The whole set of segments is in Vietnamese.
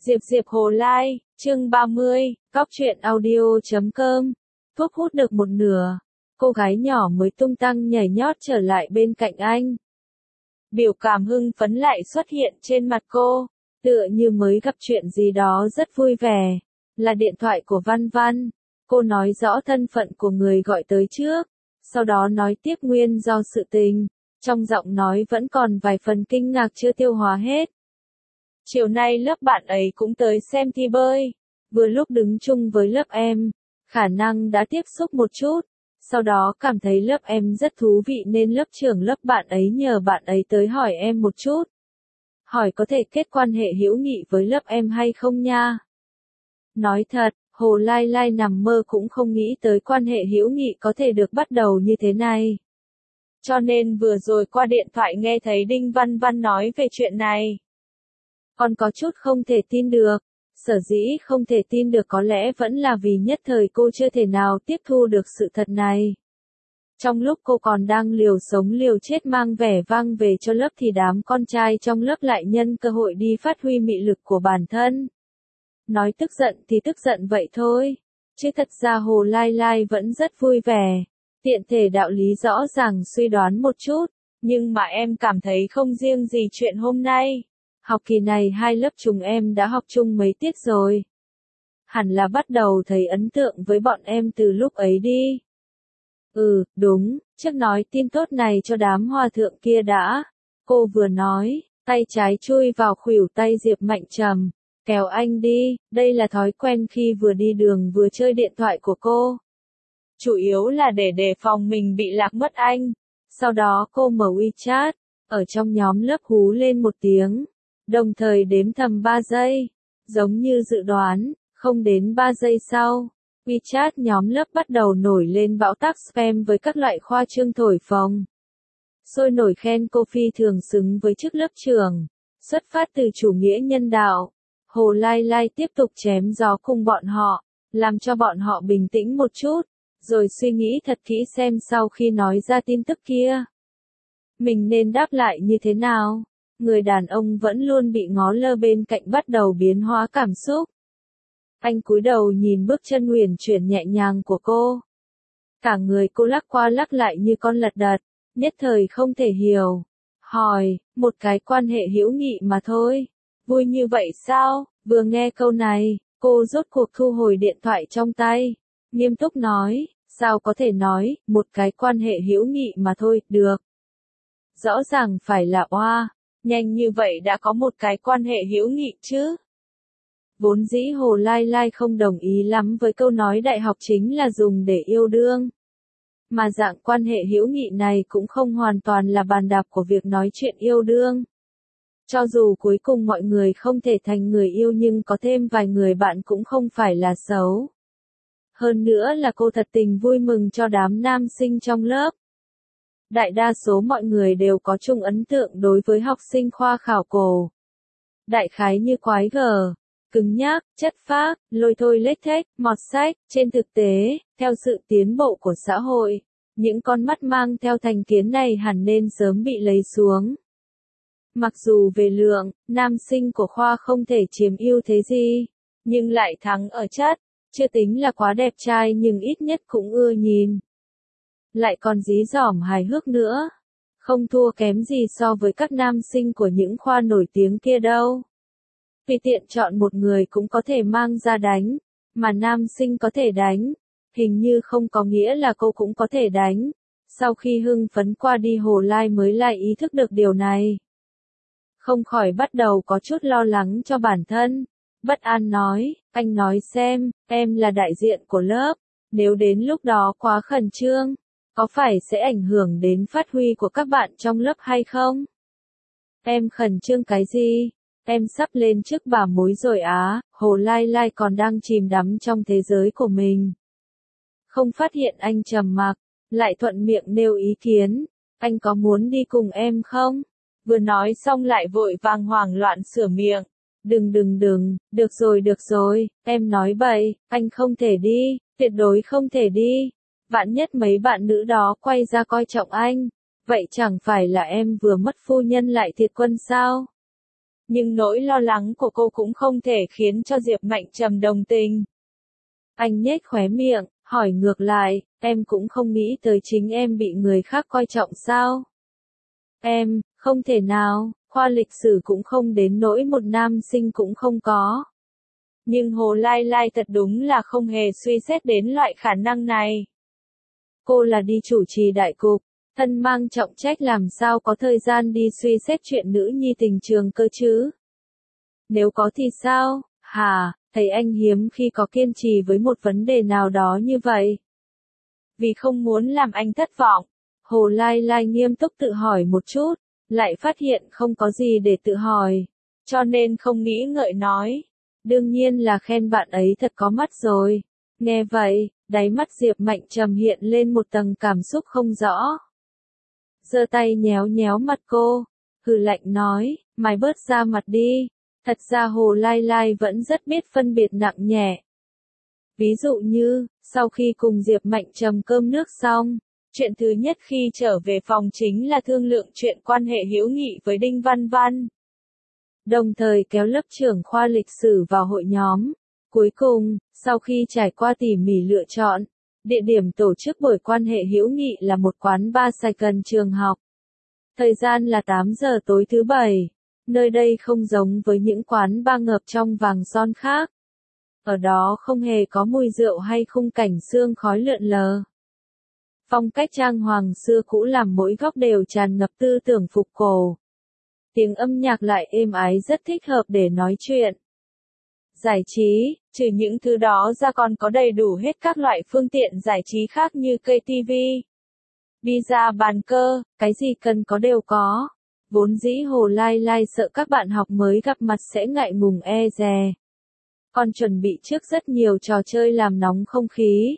Diệp Hồ Lai, chương 30, Cóc truyện audio.com. Thuốc hút được một nửa, cô gái nhỏ mới tung tăng nhảy nhót trở lại bên cạnh anh. Biểu cảm hưng phấn lại xuất hiện trên mặt cô, tựa như mới gặp chuyện gì đó rất vui vẻ. Là điện thoại của Văn Văn. Cô nói rõ thân phận của người gọi tới trước, sau đó nói tiếp nguyên do sự tình. Trong giọng nói vẫn còn vài phần kinh ngạc chưa tiêu hóa hết. Chiều nay lớp bạn ấy cũng tới xem thi bơi. Vừa lúc đứng chung với lớp em, khả năng đã tiếp xúc một chút. Sau đó cảm thấy lớp em rất thú vị nên lớp trưởng lớp bạn ấy nhờ bạn ấy tới hỏi em một chút. Hỏi có thể kết quan hệ hữu nghị với lớp em hay không nha. Nói thật, Hồ Lai Lai nằm mơ cũng không nghĩ tới quan hệ hữu nghị có thể được bắt đầu như thế này. Cho nên vừa rồi qua điện thoại nghe thấy Đinh Văn Văn nói về chuyện này. Còn có chút không thể tin được. Sở dĩ không thể tin được có lẽ vẫn là vì nhất thời cô chưa thể nào tiếp thu được sự thật này. Trong lúc cô còn đang liều sống liều chết mang vẻ vang về cho lớp thì đám con trai trong lớp lại nhân cơ hội đi phát huy mị lực của bản thân. Nói tức giận thì tức giận vậy thôi. Chứ thật ra Hồ Lai Lai vẫn rất vui vẻ. Tiện thể đạo lý rõ ràng suy đoán một chút. Nhưng mà em cảm thấy không riêng gì chuyện hôm nay. Học kỳ này hai lớp chúng em đã học chung mấy tiết rồi. Hẳn là bắt đầu thấy ấn tượng với bọn em từ lúc ấy đi. Đúng, trước nói tin tốt này cho đám hòa thượng kia đã. Cô vừa nói, tay trái chui vào khuỷu tay Diệp Mạnh Trầm. Kéo anh đi, đây là thói quen khi vừa đi đường vừa chơi điện thoại của cô. Chủ yếu là để đề phòng mình bị lạc mất anh. Sau đó cô mở WeChat, ở trong nhóm lớp hú lên một tiếng. Đồng thời đếm thầm 3 giây. Giống như dự đoán, không đến 3 giây sau, WeChat nhóm lớp bắt đầu nổi lên bão táp spam với các loại khoa trương thổi phồng. Sôi nổi khen cô phi thường xứng với chức lớp trưởng. Xuất phát từ chủ nghĩa nhân đạo, Hồ Lai Lai tiếp tục chém gió cùng bọn họ, làm cho bọn họ bình tĩnh một chút, rồi suy nghĩ thật kỹ xem sau khi nói ra tin tức kia, mình nên đáp lại như thế nào. Người đàn ông vẫn luôn bị ngó lơ bên cạnh bắt đầu biến hóa cảm xúc. Anh cúi đầu nhìn bước chân uyển chuyển nhẹ nhàng của cô. Cả người cô lắc qua lắc lại như con lật đật, nhất thời không thể hiểu. Hỏi, một cái quan hệ hữu nghị mà thôi. Vui như vậy sao? Vừa nghe câu này, cô rốt cuộc thu hồi điện thoại trong tay. Nghiêm túc nói, sao có thể nói, một cái quan hệ hữu nghị mà thôi, được. Rõ ràng phải là oa. Nhanh như vậy đã có một cái quan hệ hữu nghị chứ. Vốn dĩ Hồ Lai Lai không đồng ý lắm với câu nói đại học chính là dùng để yêu đương. Mà dạng quan hệ hữu nghị này cũng không hoàn toàn là bàn đạp của việc nói chuyện yêu đương. Cho dù cuối cùng mọi người không thể thành người yêu nhưng có thêm vài người bạn cũng không phải là xấu. Hơn nữa là cô thật tình vui mừng cho đám nam sinh trong lớp. Đại đa số mọi người đều có chung ấn tượng đối với học sinh khoa khảo cổ. Đại khái như quái gở, cứng nhắc, chất phác, lôi thôi lếch thếch, mọt sách. Trên thực tế, theo sự tiến bộ của xã hội, những con mắt mang theo thành kiến này hẳn nên sớm bị lấy xuống. Mặc dù về lượng, nam sinh của khoa không thể chiếm ưu thế gì, nhưng lại thắng ở chất, chưa tính là quá đẹp trai nhưng ít nhất cũng ưa nhìn. Lại còn dí dỏm hài hước nữa. Không thua kém gì so với các nam sinh của những khoa nổi tiếng kia đâu. Vì tiện chọn một người cũng có thể mang ra đánh, mà nam sinh có thể đánh, hình như không có nghĩa là cô cũng có thể đánh. Sau khi hưng phấn qua đi Hồ Lai mới lại ý thức được điều này. Không khỏi bắt đầu có chút lo lắng cho bản thân. Bất an nói, anh nói xem, em là đại diện của lớp, nếu đến lúc đó quá khẩn trương, có phải sẽ ảnh hưởng đến phát huy của các bạn trong lớp hay không? Em khẩn trương cái gì? Em sắp lên chức bà mối rồi á. Hồ Lai Lai còn đang chìm đắm trong thế giới của mình. Không phát hiện anh trầm mặc, lại thuận miệng nêu ý kiến. Anh có muốn đi cùng em không? Vừa nói xong lại vội vàng hoảng loạn sửa miệng. Đừng, được rồi, em nói bậy, anh không thể đi, tuyệt đối không thể đi. Vạn nhất mấy bạn nữ đó quay ra coi trọng anh, vậy chẳng phải là em vừa mất phu nhân lại thiệt quân sao? Nhưng nỗi lo lắng của cô cũng không thể khiến cho Diệp Mạnh Trầm đồng tình. Anh nhếch khóe miệng, hỏi ngược lại, em cũng không nghĩ tới chính em bị người khác coi trọng sao? Em, không thể nào, khoa lịch sử cũng không đến nỗi một nam sinh cũng không có. Nhưng Hồ Lai Lai thật đúng là không hề suy xét đến loại khả năng này. Cô là đi chủ trì đại cục, thân mang trọng trách làm sao có thời gian đi suy xét chuyện nữ nhi tình trường cơ chứ? Nếu có thì sao, hả, thấy anh hiếm khi có kiên trì với một vấn đề nào đó như vậy. Vì không muốn làm anh thất vọng, Hồ Lai Lai nghiêm túc tự hỏi một chút, lại phát hiện không có gì để tự hỏi, cho nên không nghĩ ngợi nói. Đương nhiên là khen bạn ấy thật có mắt rồi. Nghe vậy, đáy mắt Diệp Mạnh Trầm hiện lên một tầng cảm xúc không rõ. Giơ tay nhéo nhéo mặt cô, hừ lạnh nói, mày bớt ra mặt đi. Thật ra Hồ Lai Lai vẫn rất biết phân biệt nặng nhẹ. Ví dụ như, sau khi cùng Diệp Mạnh Trầm cơm nước xong, chuyện thứ nhất khi trở về phòng chính là thương lượng chuyện quan hệ hữu nghị với Đinh Văn Văn. Đồng thời kéo lớp trưởng khoa lịch sử vào hội nhóm. Cuối cùng, sau khi trải qua tỉ mỉ lựa chọn, địa điểm tổ chức buổi quan hệ hữu nghị là một quán bar Sài Gòn trường học. Thời gian là 8 giờ tối thứ Bảy. Nơi đây không giống với những quán bar ngập trong vàng son khác. Ở đó không hề có mùi rượu hay khung cảnh sương khói lượn lờ. Phong cách trang hoàng xưa cũ làm mỗi góc đều tràn ngập tư tưởng phục cổ. Tiếng âm nhạc lại êm ái rất thích hợp để nói chuyện. Giải trí, trừ những thứ đó ra còn có đầy đủ hết các loại phương tiện giải trí khác như cây TV, pizza bàn cơ, cái gì cần có đều có. Vốn dĩ Hồ Lai Lai sợ các bạn học mới gặp mặt sẽ ngại ngùng e dè. Còn chuẩn bị trước rất nhiều trò chơi làm nóng không khí.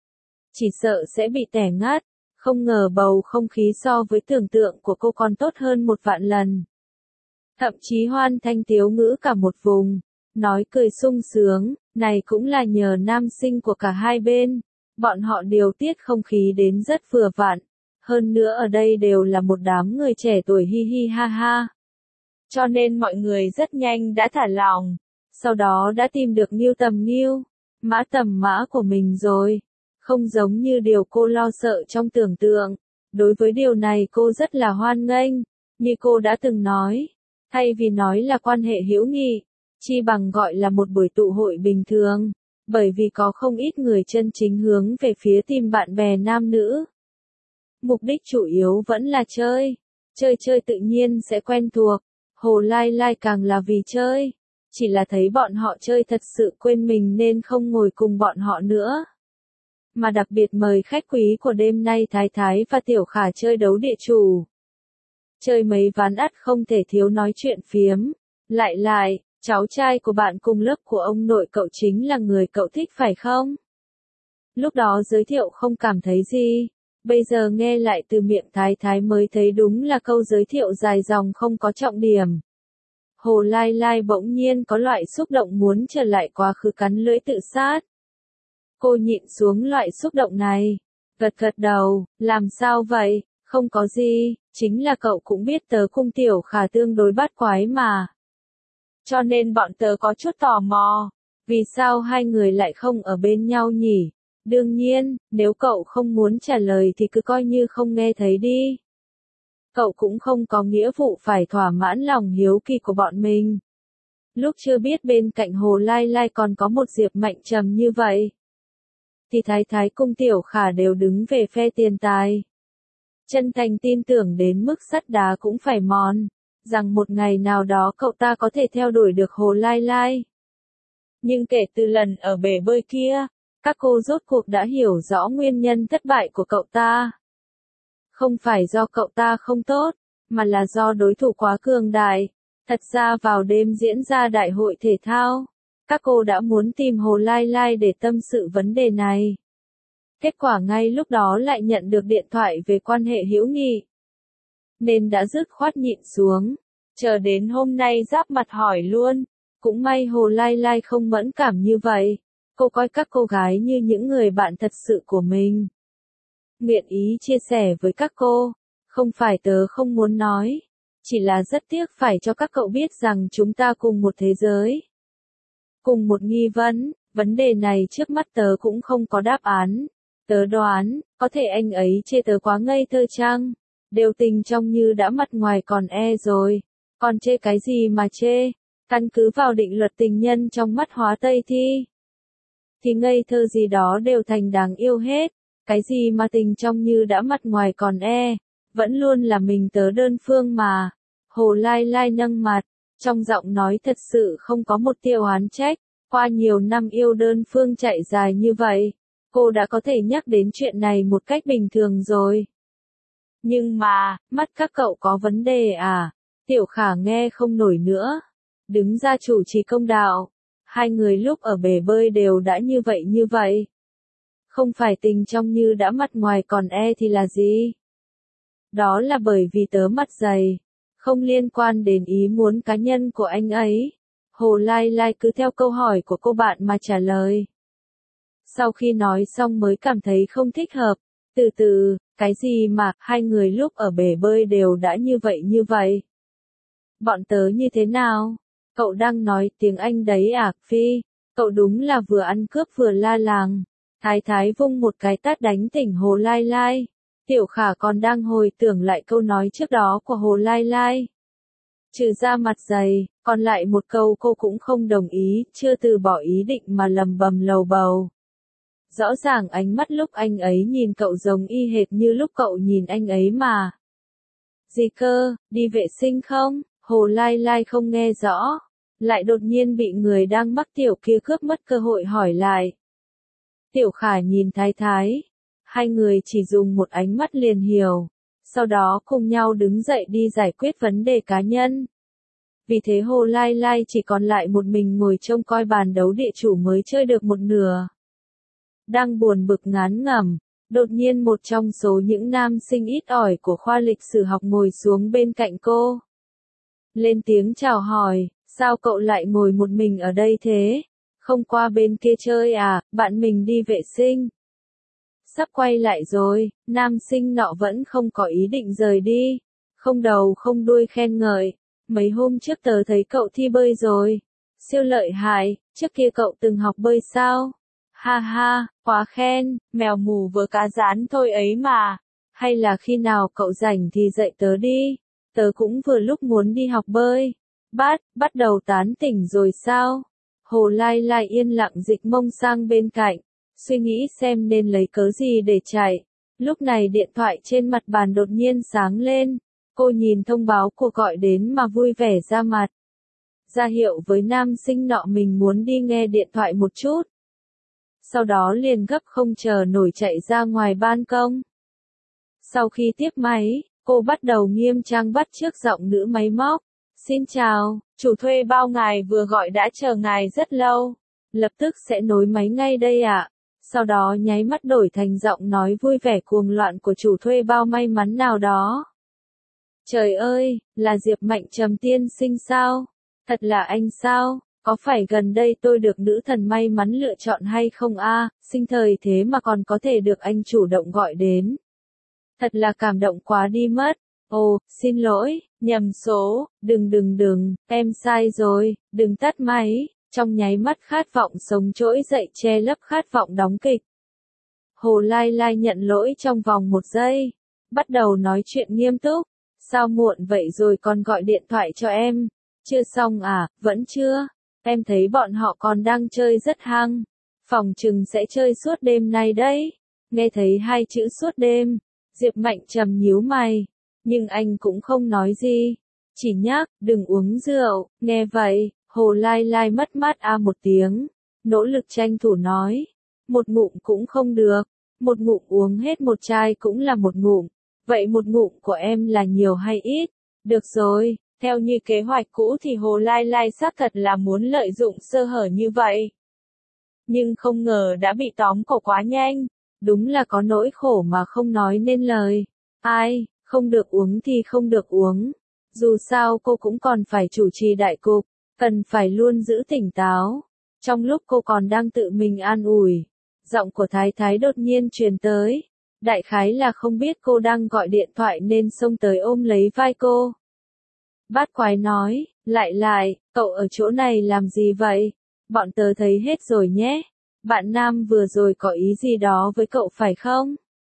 Chỉ sợ sẽ bị tẻ ngắt, không ngờ bầu không khí so với tưởng tượng của cô còn tốt hơn 1.000.000 lần. Thậm chí hoan thanh tiếu ngữ cả một vùng, nói cười sung sướng, này cũng là nhờ nam sinh của cả hai bên. Bọn họ điều tiết không khí đến rất vừa vặn. Hơn nữa ở đây đều là một đám người trẻ tuổi hi hi ha ha. Cho nên mọi người rất nhanh đã thả lỏng. Sau đó đã tìm được Nghiêu tầm Nghiêu, mã tầm mã của mình rồi. Không giống như điều cô lo sợ trong tưởng tượng. Đối với điều này cô rất là hoan nghênh. Như cô đã từng nói, thay vì nói là quan hệ hữu nghị, chi bằng gọi là một buổi tụ hội bình thường. Bởi vì có không ít người chân chính hướng về phía tìm bạn bè nam nữ. Mục đích chủ yếu vẫn là chơi. Chơi tự nhiên sẽ quen thuộc. Hồ Lai Lai càng là vì chơi. Chỉ là thấy bọn họ chơi thật sự quên mình nên không ngồi cùng bọn họ nữa. Mà đặc biệt mời khách quý của đêm nay Thái Thái và Tiểu Khả chơi đấu địa chủ. Chơi mấy ván ắt không thể thiếu nói chuyện phiếm. Lại, cháu trai của bạn cùng lớp của ông nội cậu chính là người cậu thích phải không? Lúc đó giới thiệu không cảm thấy gì. Bây giờ nghe lại từ miệng Thái Thái mới thấy đúng là câu giới thiệu dài dòng không có trọng điểm. Hồ Lai Lai bỗng nhiên có loại xúc động muốn trở lại quá khứ cắn lưỡi tự sát. Cô nhịn xuống loại xúc động này. Gật đầu, làm sao vậy, không có gì, chính là cậu cũng biết tớ cùng Tiểu Khả tương đối bát quái mà. Cho nên bọn tớ có chút tò mò, vì sao hai người lại không ở bên nhau nhỉ? Đương nhiên, nếu cậu không muốn trả lời thì cứ coi như không nghe thấy đi. Cậu cũng không có nghĩa vụ phải thỏa mãn lòng hiếu kỳ của bọn mình. Lúc chưa biết bên cạnh Hồ Lai Lai còn có một Diệp Mạnh Trầm như vậy, thì Thái Thái cùng Tiểu Khả đều đứng về phe tiền tài. Chân thành tin tưởng đến mức sắt đá cũng phải mòn, rằng một ngày nào đó cậu ta có thể theo đuổi được Hồ Lai Lai. Nhưng kể từ lần ở bể bơi kia, các cô rốt cuộc đã hiểu rõ nguyên nhân thất bại của cậu ta. Không phải do cậu ta không tốt, mà là do đối thủ quá cường đại. Thật ra vào đêm diễn ra đại hội thể thao, các cô đã muốn tìm Hồ Lai Lai để tâm sự vấn đề này. Kết quả ngay lúc đó lại nhận được điện thoại về quan hệ hữu nghị. Nên đã dứt khoát nhịn xuống, chờ đến hôm nay giáp mặt hỏi luôn. Cũng may Hồ Lai Lai không mẫn cảm như vậy. Cô coi các cô gái như những người bạn thật sự của mình. Nguyện ý chia sẻ với các cô. Không phải tớ không muốn nói. Chỉ là rất tiếc phải cho các cậu biết rằng chúng ta cùng một thế giới. Cùng một nghi vấn đề này trước mắt tớ cũng không có đáp án. Tớ đoán, có thể anh ấy chê tớ quá ngây thơ chăng? Đều tình trong như đã mặt ngoài còn rồi. Còn chê cái gì mà chê? Căn cứ vào định luật tình nhân trong mắt hóa Tây thì ngây thơ gì đó đều thành đáng yêu hết. Cái gì mà tình trong như đã mặt ngoài còn vẫn luôn là mình tớ đơn phương mà. Hồ Lai Lai nâng mặt, trong giọng nói thật sự không có một tia oán trách. Qua nhiều năm yêu đơn phương chạy dài như vậy, cô đã có thể nhắc đến chuyện này một cách bình thường rồi. Nhưng mà, mắt các cậu có vấn đề à? Tiểu Khả nghe không nổi nữa. Đứng ra chủ trì công đạo. Hai người lúc ở bể bơi đều đã như vậy. Không phải tình trong như đã mặt ngoài còn thì là gì? Đó là bởi vì tớ mặt dày. Không liên quan đến ý muốn cá nhân của anh ấy. Hồ Lai Lai cứ theo câu hỏi của cô bạn mà trả lời. Sau khi nói xong mới cảm thấy không thích hợp. Từ từ, cái gì mà hai người lúc ở bể bơi đều đã như vậy. Bọn tớ như thế nào? Cậu đang nói tiếng Anh đấy à, Phi? Cậu đúng là vừa ăn cướp vừa la làng. Thái Thái vung một cái tát đánh tỉnh Hồ Lai Lai. Tiểu Khả còn đang hồi tưởng lại câu nói trước đó của Hồ Lai Lai. Trừ ra mặt dày, còn lại một câu cô cũng không đồng ý, chưa từ bỏ ý định mà lầm bầm lầu bầu. Rõ ràng ánh mắt lúc anh ấy nhìn cậu giống y hệt như lúc cậu nhìn anh ấy mà. Gì cơ, đi vệ sinh không? Hồ Lai Lai không nghe rõ. Lại đột nhiên bị người đang mắc tiểu kia cướp mất cơ hội hỏi lại. Tiểu Khả nhìn Thái Thái. Hai người chỉ dùng một ánh mắt liền hiểu. Sau đó cùng nhau đứng dậy đi giải quyết vấn đề cá nhân. Vì thế Hồ Lai Lai chỉ còn lại một mình ngồi trông coi bàn đấu địa chủ mới chơi được một nửa. Đang buồn bực ngán ngẩm, đột nhiên một trong số những nam sinh ít ỏi của khoa lịch sử học ngồi xuống bên cạnh cô. Lên tiếng chào hỏi, sao cậu lại ngồi một mình ở đây thế? Không qua bên kia chơi à, bạn mình đi vệ sinh. Sắp quay lại rồi, nam sinh nọ vẫn không có ý định rời đi. Không đầu không đuôi khen ngợi. Mấy hôm trước tớ thấy cậu thi bơi rồi. Siêu lợi hại, trước kia cậu từng học bơi sao? Ha ha, quá khen, mèo mù vớ cá rán thôi ấy mà. Hay là khi nào cậu rảnh thì dạy tớ đi. Tớ cũng vừa lúc muốn đi học bơi. Bắt đầu tán tỉnh rồi sao? Hồ Lai Lai yên lặng dịch mông sang bên cạnh. Suy nghĩ xem nên lấy cớ gì để chạy. Lúc này điện thoại trên mặt bàn đột nhiên sáng lên. Cô nhìn thông báo cuộc gọi đến mà vui vẻ ra mặt. Ra hiệu với nam sinh nọ mình muốn đi nghe điện thoại một chút. Sau đó liền gấp không chờ nổi chạy ra ngoài ban công. Sau khi tiếp máy, cô bắt đầu nghiêm trang bắt chước giọng nữ máy móc. Xin chào, chủ thuê bao ngài vừa gọi đã chờ ngài rất lâu. Lập tức sẽ nối máy ngay đây ạ. Sau đó nháy mắt đổi thành giọng nói vui vẻ cuồng loạn của chủ thuê bao may mắn nào đó. Trời ơi, là Diệp Mạnh Trầm tiên sinh sao? Thật là anh sao? Có phải gần đây tôi được nữ thần may mắn lựa chọn hay không a? Sinh thời thế mà còn có thể được anh chủ động gọi đến. Thật là cảm động quá đi mất. Ồ, xin lỗi, nhầm số, đừng, em sai rồi, đừng tắt máy. Trong nháy mắt khát vọng sống trỗi dậy che lấp khát vọng đóng kịch. Hồ Lai Lai nhận lỗi trong vòng 1 giây. Bắt đầu nói chuyện nghiêm túc. Sao muộn vậy rồi còn gọi điện thoại cho em? Chưa xong à, vẫn chưa? Em thấy bọn họ còn đang chơi rất hăng. Phòng chừng sẽ chơi suốt đêm nay đấy. Nghe thấy 2 chữ suốt đêm. Diệp Mạnh Trầm nhíu mày. Nhưng anh cũng không nói gì. Chỉ nhắc, đừng uống rượu. Nghe vậy, Hồ Lai Lai mất mát một tiếng. Nỗ lực tranh thủ nói. Một ngụm cũng không được. Một ngụm uống hết một chai cũng là một ngụm. Vậy một ngụm của em là nhiều hay ít? Được rồi, theo như kế hoạch cũ thì Hồ Lai Lai xác thật là muốn lợi dụng sơ hở như vậy. Nhưng không ngờ đã bị tóm cổ quá nhanh. Đúng là có nỗi khổ mà không nói nên lời. Ai, không được uống thì không được uống. Dù sao cô cũng còn phải chủ trì đại cục, cần phải luôn giữ tỉnh táo. Trong lúc cô còn đang tự mình an ủi, giọng của Thái Thái đột nhiên truyền tới. Đại khái là không biết cô đang gọi điện thoại nên xông tới ôm lấy vai cô. Bát quái nói, lại, cậu ở chỗ này làm gì vậy? Bọn tớ thấy hết rồi nhé. Bạn nam vừa rồi có ý gì đó với cậu phải không?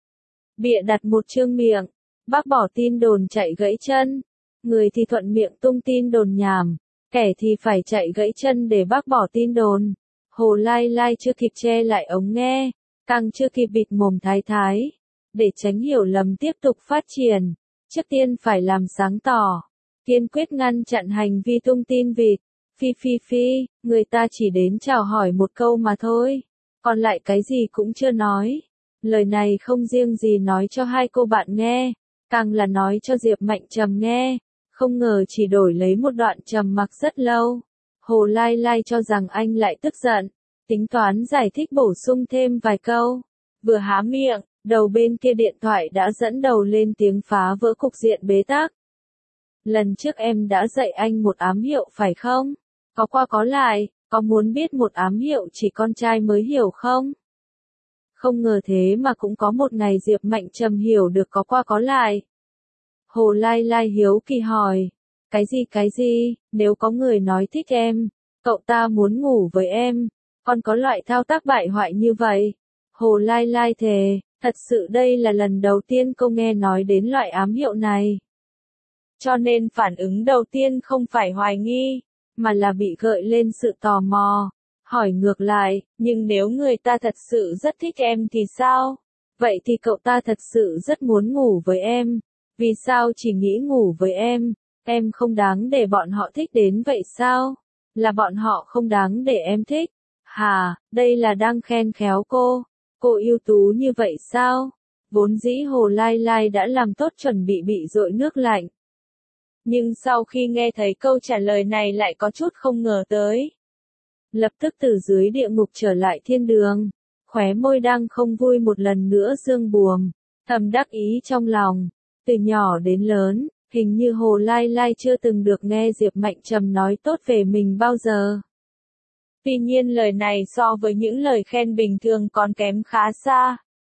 Bịa đặt một chương miệng. Bác bỏ tin đồn chạy gãy chân. Người thì thuận miệng tung tin đồn nhảm. Kẻ thì phải chạy gãy chân để bác bỏ tin đồn. Hồ Lai Lai chưa kịp che lại ống nghe. Càng chưa kịp bịt mồm Thái Thái. Để tránh hiểu lầm tiếp tục phát triển. Trước tiên phải làm sáng tỏ. Kiên quyết ngăn chặn hành vi tung tin vịt. Phi, người ta chỉ đến chào hỏi một câu mà thôi. Còn lại cái gì cũng chưa nói. Lời này không riêng gì nói cho hai cô bạn nghe, càng là nói cho Diệp Mạnh Trầm nghe. Không ngờ chỉ đổi lấy một đoạn trầm mặc rất lâu. Hồ Lai Lai cho rằng anh lại tức giận, tính toán giải thích bổ sung thêm vài câu. Vừa há miệng, đầu bên kia điện thoại đã dẫn đầu lên tiếng phá vỡ cục diện bế tắc. Lần trước em đã dạy anh một ám hiệu phải không? Có qua có lại, có muốn biết một ám hiệu chỉ con trai mới hiểu không? Không ngờ thế mà cũng có một ngày Diệp Mạnh Trầm hiểu được có qua có lại. Hồ Lai Lai hiếu kỳ hỏi. Cái gì, nếu có người nói thích em, cậu ta muốn ngủ với em, còn có loại thao tác bại hoại như vậy? Hồ Lai Lai thề, thật sự đây là lần đầu tiên cô nghe nói đến loại ám hiệu này. Cho nên phản ứng đầu tiên không phải hoài nghi, mà là bị gợi lên sự tò mò. Hỏi ngược lại, nhưng nếu người ta thật sự rất thích em thì sao? Vậy thì cậu ta thật sự rất muốn ngủ với em. Vì sao chỉ nghĩ ngủ với em không đáng để bọn họ thích đến vậy sao? Là bọn họ không đáng để em thích. Hà, đây là đang khen khéo cô ưu tú như vậy sao? Vốn dĩ Hồ Lai Lai đã làm tốt chuẩn bị dội nước lạnh. Nhưng sau khi nghe thấy câu trả lời này lại có chút không ngờ tới. Lập tức từ dưới địa ngục trở lại thiên đường, khóe môi đang không vui một lần nữa dương buồm, thầm đắc ý trong lòng. Từ nhỏ đến lớn, hình như Hồ Lai Lai chưa từng được nghe Diệp Mạnh Trầm nói tốt về mình bao giờ. Tuy nhiên lời này so với những lời khen bình thường còn kém khá xa.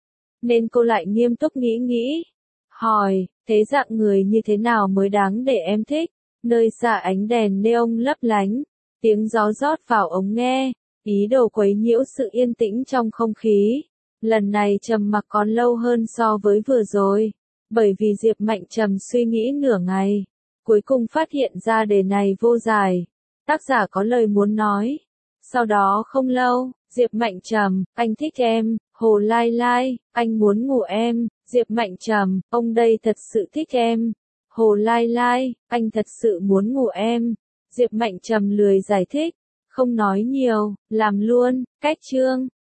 Nên cô lại nghiêm túc nghĩ. Hỏi, thế dạng người như thế nào mới đáng để em thích? Nơi xa ánh đèn neon lấp lánh, tiếng gió rót vào ống nghe, ý đồ quấy nhiễu sự yên tĩnh trong không khí. Lần này trầm mặc còn lâu hơn so với vừa rồi, bởi vì Diệp Mạnh Trầm suy nghĩ nửa ngày, cuối cùng phát hiện ra đề này vô giải. Tác giả có lời muốn nói. Sau đó không lâu, Diệp Mạnh Trầm, anh thích em. Hồ Lai Lai, anh muốn ngủ em. Diệp Mạnh Trầm, ông đây thật sự thích em. Hồ Lai Lai, anh thật sự muốn ngủ em. Diệp Mạnh Trầm lười giải thích, không nói nhiều, làm luôn, cách chương.